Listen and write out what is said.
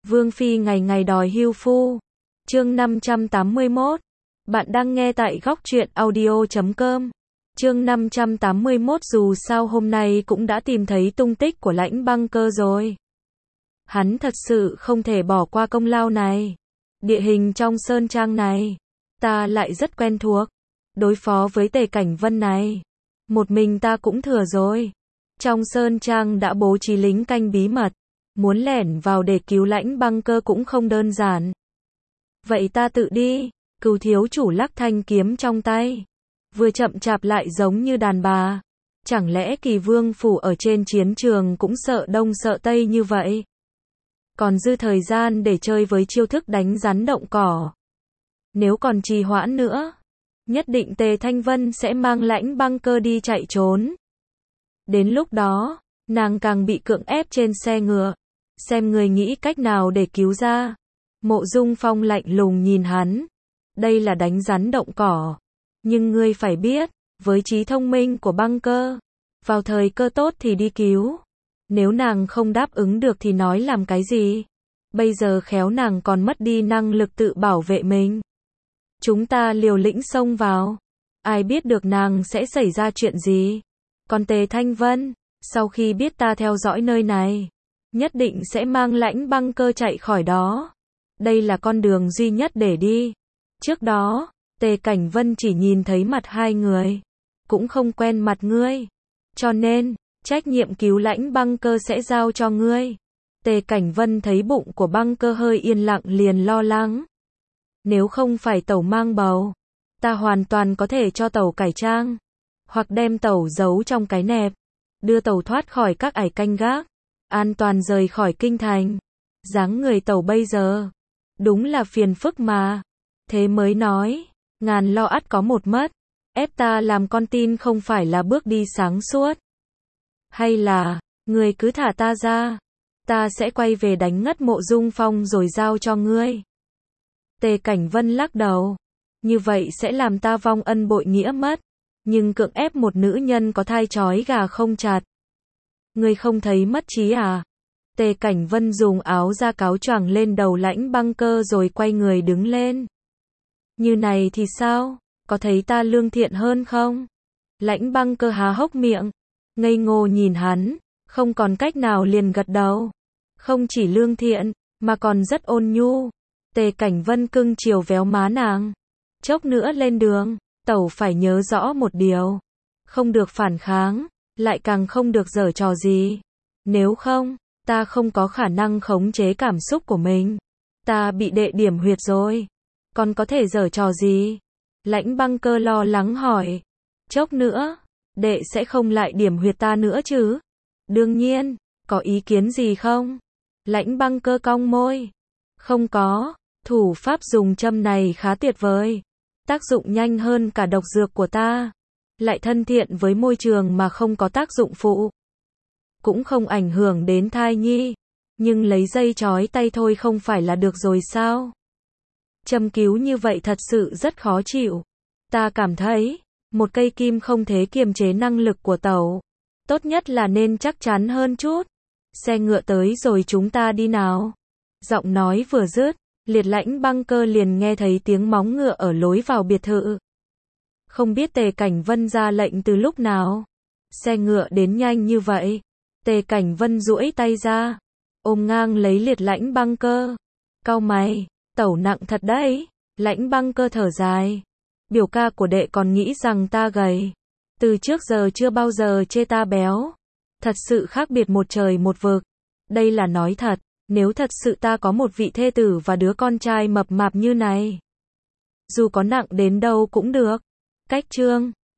Vương Phi ngày ngày đòi hưu phu. Chương 581. Bạn đang nghe tại góc truyện audio.com. Chương 581. Dù sao hôm nay cũng đã tìm thấy tung tích của Lãnh Băng Cơ rồi. Hắn thật sự không thể bỏ qua công lao này. Địa hình trong sơn trang này, ta lại rất quen thuộc. Đối phó với Tề Cảnh Vân này, một mình ta cũng thừa rồi. Trong sơn trang đã bố trí lính canh bí mật, muốn lẻn vào để cứu Lãnh Băng Cơ cũng không đơn giản. Vậy ta tự đi. Cửu thiếu chủ lắc thanh kiếm trong tay, vừa chậm chạp lại giống như đàn bà. Chẳng lẽ Kỳ Vương phủ ở trên chiến trường cũng sợ đông sợ tây như vậy? Còn dư thời gian để chơi với chiêu thức đánh rắn động cỏ. Nếu còn trì hoãn nữa, nhất định Tề Thanh Vân sẽ mang Lãnh Băng Cơ đi chạy trốn. Đến lúc đó, nàng càng bị cưỡng ép trên xe ngựa. Xem người nghĩ cách nào để cứu ra. Mộ Dung Phong lạnh lùng nhìn hắn. Đây là đánh rắn động cỏ. Nhưng ngươi phải biết, với trí thông minh của Băng Cơ, vào thời cơ tốt thì đi cứu. Nếu nàng không đáp ứng được thì nói làm cái gì? Bây giờ khéo nàng còn mất đi năng lực tự bảo vệ mình. Chúng ta liều lĩnh xông vào. Ai biết được nàng sẽ xảy ra chuyện gì? Còn Tề Thanh Vân, sau khi biết ta theo dõi nơi này, nhất định sẽ mang Lãnh Băng Cơ chạy khỏi đó. Đây là con đường duy nhất để đi. Trước đó, Tề Cảnh Vân chỉ nhìn thấy mặt hai người, cũng không quen mặt ngươi. Cho nên, trách nhiệm cứu Lãnh Băng Cơ sẽ giao cho ngươi. Tề Cảnh Vân thấy bụng của Băng Cơ hơi yên lặng liền lo lắng. Nếu không phải tẩu mang bầu, ta hoàn toàn có thể cho tẩu cải trang, hoặc đem tẩu giấu trong cái nẹp, đưa tẩu thoát khỏi các ải canh gác, an toàn rời khỏi kinh thành. Dáng người tẩu bây giờ, đúng là phiền phức mà. Thế mới nói, ngàn lo ắt có một mất. Ép ta làm con tin không phải là bước đi sáng suốt. Hay là, ngươi cứ thả ta ra, ta sẽ quay về đánh ngất Mộ Dung Phong rồi giao cho ngươi. Tề Cảnh Vân lắc đầu. Như vậy sẽ làm ta vong ân bội nghĩa mất. Nhưng cưỡng ép một nữ nhân có thai trói gà không chặt. Ngươi không thấy mất trí à? Tề Cảnh Vân dùng áo da cáo choàng lên đầu Lãnh Băng Cơ rồi quay người đứng lên. Như này thì sao? Có thấy ta lương thiện hơn không? Lãnh Băng Cơ há hốc miệng, ngây ngô nhìn hắn, không còn cách nào liền gật đầu. Không chỉ lương thiện, mà còn rất ôn nhu. Tề Cảnh Vân cưng chiều véo má nàng. Chốc nữa lên đường, tẩu phải nhớ rõ một điều. Không được phản kháng, lại càng không được giở trò gì. Nếu không, ta không có khả năng khống chế cảm xúc của mình. Ta bị đệ điểm huyệt rồi. Còn có thể giở trò gì? Lãnh Băng Cơ lo lắng hỏi. Chốc nữa, đệ sẽ không lại điểm huyệt ta nữa chứ? Đương nhiên, có ý kiến gì không? Lãnh Băng Cơ cong môi. Không có, thủ pháp dùng châm này khá tuyệt vời. Tác dụng nhanh hơn cả độc dược của ta. Lại thân thiện với môi trường mà không có tác dụng phụ. Cũng không ảnh hưởng đến thai nhi. Nhưng lấy dây trói tay thôi không phải là được rồi sao? Châm cứu như vậy thật sự rất khó chịu. Ta cảm thấy, một cây kim không thể kiềm chế năng lực của tẩu. Tốt nhất là nên chắc chắn hơn chút. Xe ngựa tới rồi chúng ta đi nào. Giọng nói vừa dứt, liệt Lãnh Băng Cơ liền nghe thấy tiếng móng ngựa ở lối vào biệt thự. Không biết Tề Cảnh Vân ra lệnh từ lúc nào. Xe ngựa đến nhanh như vậy. Tề Cảnh Vân duỗi tay ra, ôm ngang lấy liệt Lãnh Băng Cơ. Cau mày, tẩu nặng thật đấy. Lãnh Băng Cơ thở dài. Biểu ca của đệ còn nghĩ rằng ta gầy. Từ trước giờ chưa bao giờ chê ta béo. Thật sự khác biệt một trời một vực. Đây là nói thật. Nếu thật sự ta có một vị thê tử và đứa con trai mập mạp như này, dù có nặng đến đâu cũng được. Cách chương